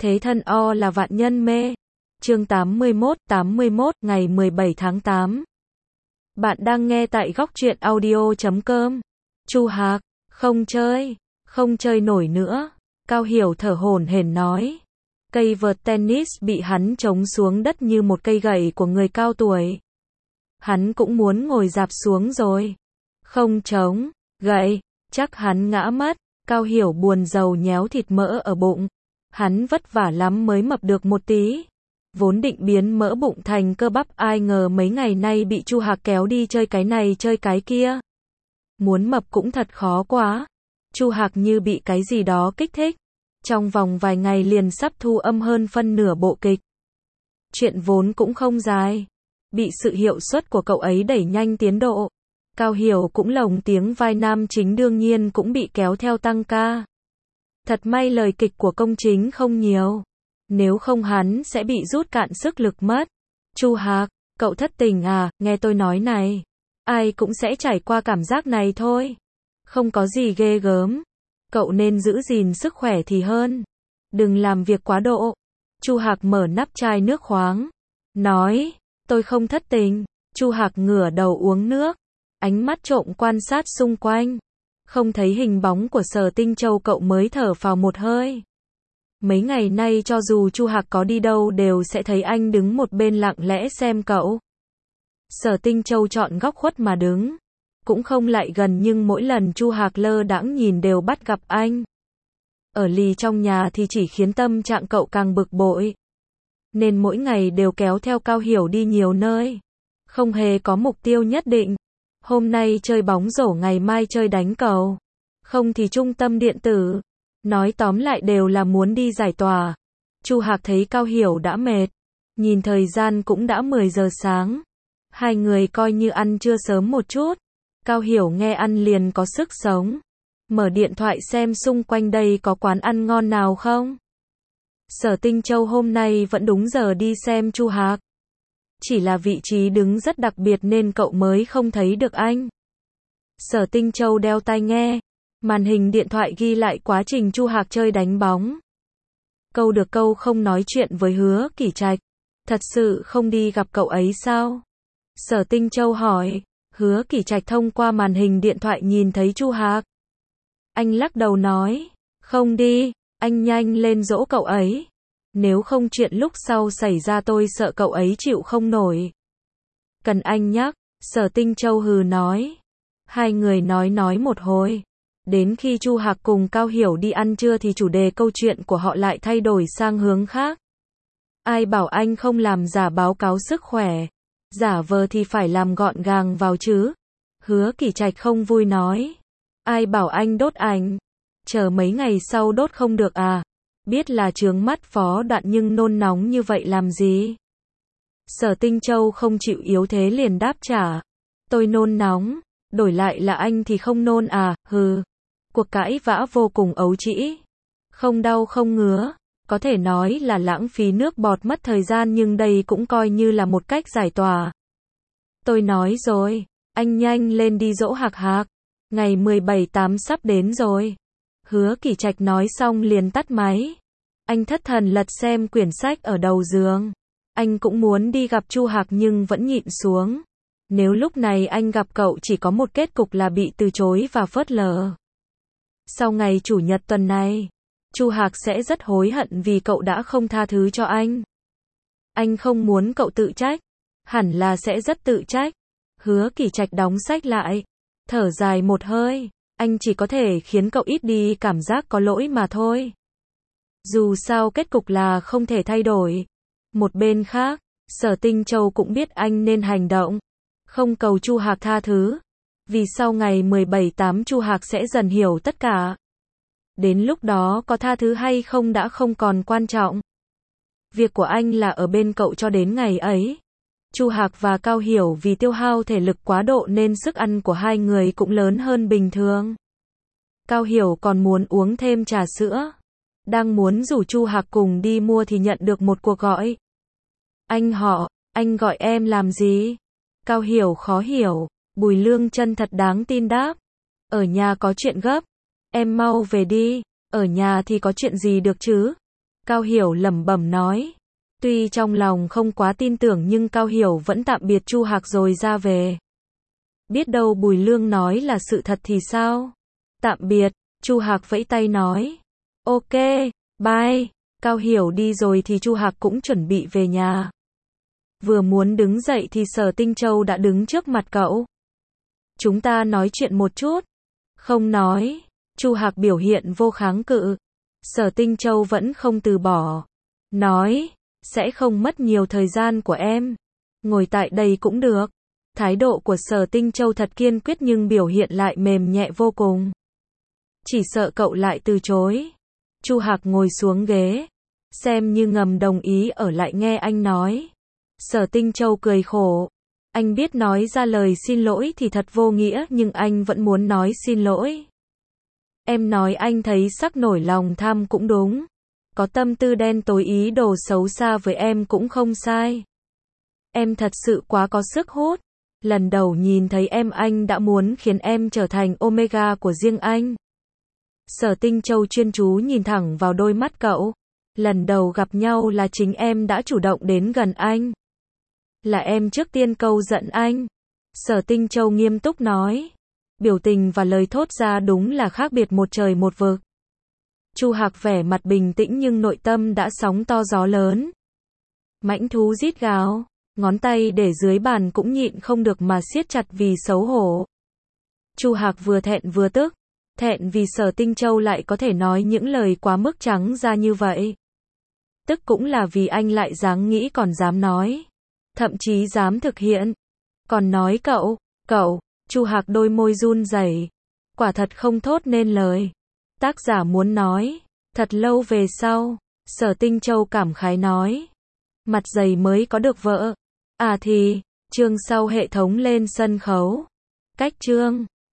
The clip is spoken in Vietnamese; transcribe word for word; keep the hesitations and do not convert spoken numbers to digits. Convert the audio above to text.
Thế thân o là vạn nhân mê. Chương tám mươi mốt, tám mươi mốt, ngày mười bảy tháng tám. Bạn đang nghe tại góc truyện audio chấm com. Chu Hạc, không chơi, không chơi nổi nữa. Cao Hiểu thở hổn hển nói. Cây vợt tennis bị hắn chống xuống đất như một cây gậy của người cao tuổi. Hắn cũng muốn ngồi dạp xuống rồi. Không chống, gậy, chắc hắn ngã mất. Cao Hiểu buồn rầu nhéo thịt mỡ ở bụng. Hắn vất vả lắm mới mập được một tí. Vốn định biến mỡ bụng thành cơ bắp, ai ngờ mấy ngày nay bị Chu Hạc kéo đi chơi cái này chơi cái kia. Muốn mập cũng thật khó quá. Chu Hạc như bị cái gì đó kích thích. Trong vòng vài ngày liền sắp thu âm hơn phân nửa bộ kịch. Chuyện vốn cũng không dài. Bị sự hiệu suất của cậu ấy đẩy nhanh tiến độ. Cao Hiểu cũng lồng tiếng vai nam chính đương nhiên cũng bị kéo theo tăng ca. Thật may lời kịch của công chính không nhiều. Nếu không hắn sẽ bị rút cạn sức lực mất. Chu Hạc, cậu thất tình à, nghe tôi nói này. Ai cũng sẽ trải qua cảm giác này thôi. Không có gì ghê gớm. Cậu nên giữ gìn sức khỏe thì hơn. Đừng làm việc quá độ. Chu Hạc mở nắp chai nước khoáng. Nói, tôi không thất tình. Chu Hạc ngửa đầu uống nước. Ánh mắt trộm quan sát xung quanh. Không thấy hình bóng của Sở Tinh Châu cậu mới thở phào một hơi. Mấy ngày nay cho dù Chu Hạc có đi đâu đều sẽ thấy anh đứng một bên lặng lẽ xem cậu. Sở Tinh Châu chọn góc khuất mà đứng. Cũng không lại gần nhưng mỗi lần Chu Hạc lơ đãng nhìn đều bắt gặp anh. Ở lì trong nhà thì chỉ khiến tâm trạng cậu càng bực bội. Nên mỗi ngày đều kéo theo Cao Hiểu đi nhiều nơi. Không hề có mục tiêu nhất định. Hôm nay chơi bóng rổ, ngày mai chơi đánh cầu. Không thì trung tâm điện tử. Nói tóm lại đều là muốn đi giải tỏa. Chu Hạc thấy Cao Hiểu đã mệt. Nhìn thời gian cũng đã mười giờ sáng. Hai người coi như ăn trưa sớm một chút. Cao Hiểu nghe ăn liền có sức sống. Mở điện thoại xem xung quanh đây có quán ăn ngon nào không. Sở Tinh Châu hôm nay vẫn đúng giờ đi xem Chu Hạc. Chỉ là vị trí đứng rất đặc biệt nên cậu mới không thấy được anh. Sở Tinh Châu đeo tai nghe. Màn hình điện thoại ghi lại quá trình Chu Hạc chơi đánh bóng. Câu được câu không nói chuyện với Hứa Kỷ Trạch. Thật sự không đi gặp cậu ấy sao? Sở Tinh Châu hỏi. Hứa Kỷ Trạch thông qua màn hình điện thoại nhìn thấy Chu Hạc. Anh lắc đầu nói. Không đi, anh nhanh lên dỗ cậu ấy. Nếu không chuyện lúc sau xảy ra tôi sợ cậu ấy chịu không nổi. Cần anh nhắc, Sở Tinh Châu hừ nói. Hai người nói nói một hồi. Đến khi Chu Hạc cùng Cao Hiểu đi ăn trưa thì chủ đề câu chuyện của họ lại thay đổi sang hướng khác. Ai bảo anh không làm giả báo cáo sức khỏe. Giả vờ thì phải làm gọn gàng vào chứ. Hứa Kỷ Trạch không vui nói. Ai bảo anh đốt ảnh. Chờ mấy ngày sau đốt không được à. Biết là chướng mắt Phó Đoạn nhưng nôn nóng như vậy làm gì? Sở Tinh Châu không chịu yếu thế liền đáp trả. Tôi nôn nóng, đổi lại là anh thì không nôn à, hừ. Cuộc cãi vã vô cùng ấu trĩ. Không đau không ngứa, có thể nói là lãng phí nước bọt mất thời gian nhưng đây cũng coi như là một cách giải tỏa. Tôi nói rồi, anh nhanh lên đi dỗ Hạc Hạc. Ngày mười bảy tám sắp đến rồi. Hứa Kỷ Trạch nói xong liền tắt máy. Anh thất thần lật xem quyển sách ở đầu giường. Anh cũng muốn đi gặp Chu Hạc nhưng vẫn nhịn xuống. Nếu lúc này anh gặp cậu chỉ có một kết cục là bị từ chối và phớt lờ. Sau ngày Chủ nhật tuần này, Chu Hạc sẽ rất hối hận vì cậu đã không tha thứ cho anh. Anh không muốn cậu tự trách. Hẳn là sẽ rất tự trách. Hứa Kỷ Trạch đóng sách lại. Thở dài một hơi. Anh chỉ có thể khiến cậu ít đi cảm giác có lỗi mà thôi. Dù sao kết cục là không thể thay đổi. Một bên khác, Sở Tinh Châu cũng biết anh nên hành động. Không cầu Chu Hạc tha thứ. Vì sau ngày mười bảy tám Chu Hạc sẽ dần hiểu tất cả. Đến lúc đó có tha thứ hay không đã không còn quan trọng. Việc của anh là ở bên cậu cho đến ngày ấy. Chu Hạc và Cao Hiểu vì tiêu hao thể lực quá độ nên sức ăn của hai người cũng lớn hơn bình thường. Cao Hiểu còn muốn uống thêm trà sữa. Đang muốn rủ Chu Hạc cùng đi mua thì nhận được một cuộc gọi. Anh họ, anh gọi em làm gì? Cao Hiểu khó hiểu. Bùi Lương Chân thật đáng tin đáp. Ở nhà có chuyện gấp. Em mau về đi. Ở nhà thì có chuyện gì được chứ? Cao Hiểu lẩm bẩm nói. Tuy trong lòng không quá tin tưởng nhưng Cao Hiểu vẫn tạm biệt Chu Hạc rồi ra về. Biết đâu Bùi Lương nói là sự thật thì sao? Tạm biệt, Chu Hạc vẫy tay nói. Ok, bye. Cao Hiểu đi rồi thì Chu Hạc cũng chuẩn bị về nhà. Vừa muốn đứng dậy thì Sở Tinh Châu đã đứng trước mặt cậu. Chúng ta nói chuyện một chút. Không nói. Chu Hạc biểu hiện vô kháng cự. Sở Tinh Châu vẫn không từ bỏ. Nói, sẽ không mất nhiều thời gian của em. Ngồi tại đây cũng được. Thái độ của Sở Tinh Châu thật kiên quyết nhưng biểu hiện lại mềm nhẹ vô cùng. Chỉ sợ cậu lại từ chối. Chu Hạc ngồi xuống ghế. Xem như ngầm đồng ý ở lại nghe anh nói. Sở Tinh Châu cười khổ. Anh biết nói ra lời xin lỗi thì thật vô nghĩa nhưng anh vẫn muốn nói xin lỗi. Em nói anh thấy sắc nổi lòng tham cũng đúng. Có tâm tư đen tối ý đồ xấu xa với em cũng không sai. Em thật sự quá có sức hút. Lần đầu nhìn thấy em anh đã muốn khiến em trở thành Omega của riêng anh. Sở Tinh Châu chuyên chú nhìn thẳng vào đôi mắt cậu. Lần đầu gặp nhau là chính em đã chủ động đến gần anh. Là em trước tiên câu giận anh. Sở Tinh Châu nghiêm túc nói. Biểu tình và lời thốt ra đúng là khác biệt một trời một vực. Chu Hạc vẻ mặt bình tĩnh nhưng nội tâm đã sóng to gió lớn. Mãnh thú rít gào, ngón tay để dưới bàn cũng nhịn không được mà siết chặt vì xấu hổ. Chu Hạc vừa thẹn vừa tức, thẹn vì Sở Tinh Châu lại có thể nói những lời quá mức trắng ra như vậy. Tức cũng là vì anh lại dám nghĩ còn dám nói, thậm chí dám thực hiện. Còn nói cậu, cậu, Chu Hạc đôi môi run rẩy, quả thật không thốt nên lời. Tác giả muốn nói, thật lâu về sau, Sở Tinh Châu cảm khái nói. Mặt dày mới có được vợ. À thì, chương sau hệ thống lên sân khấu. Cách chương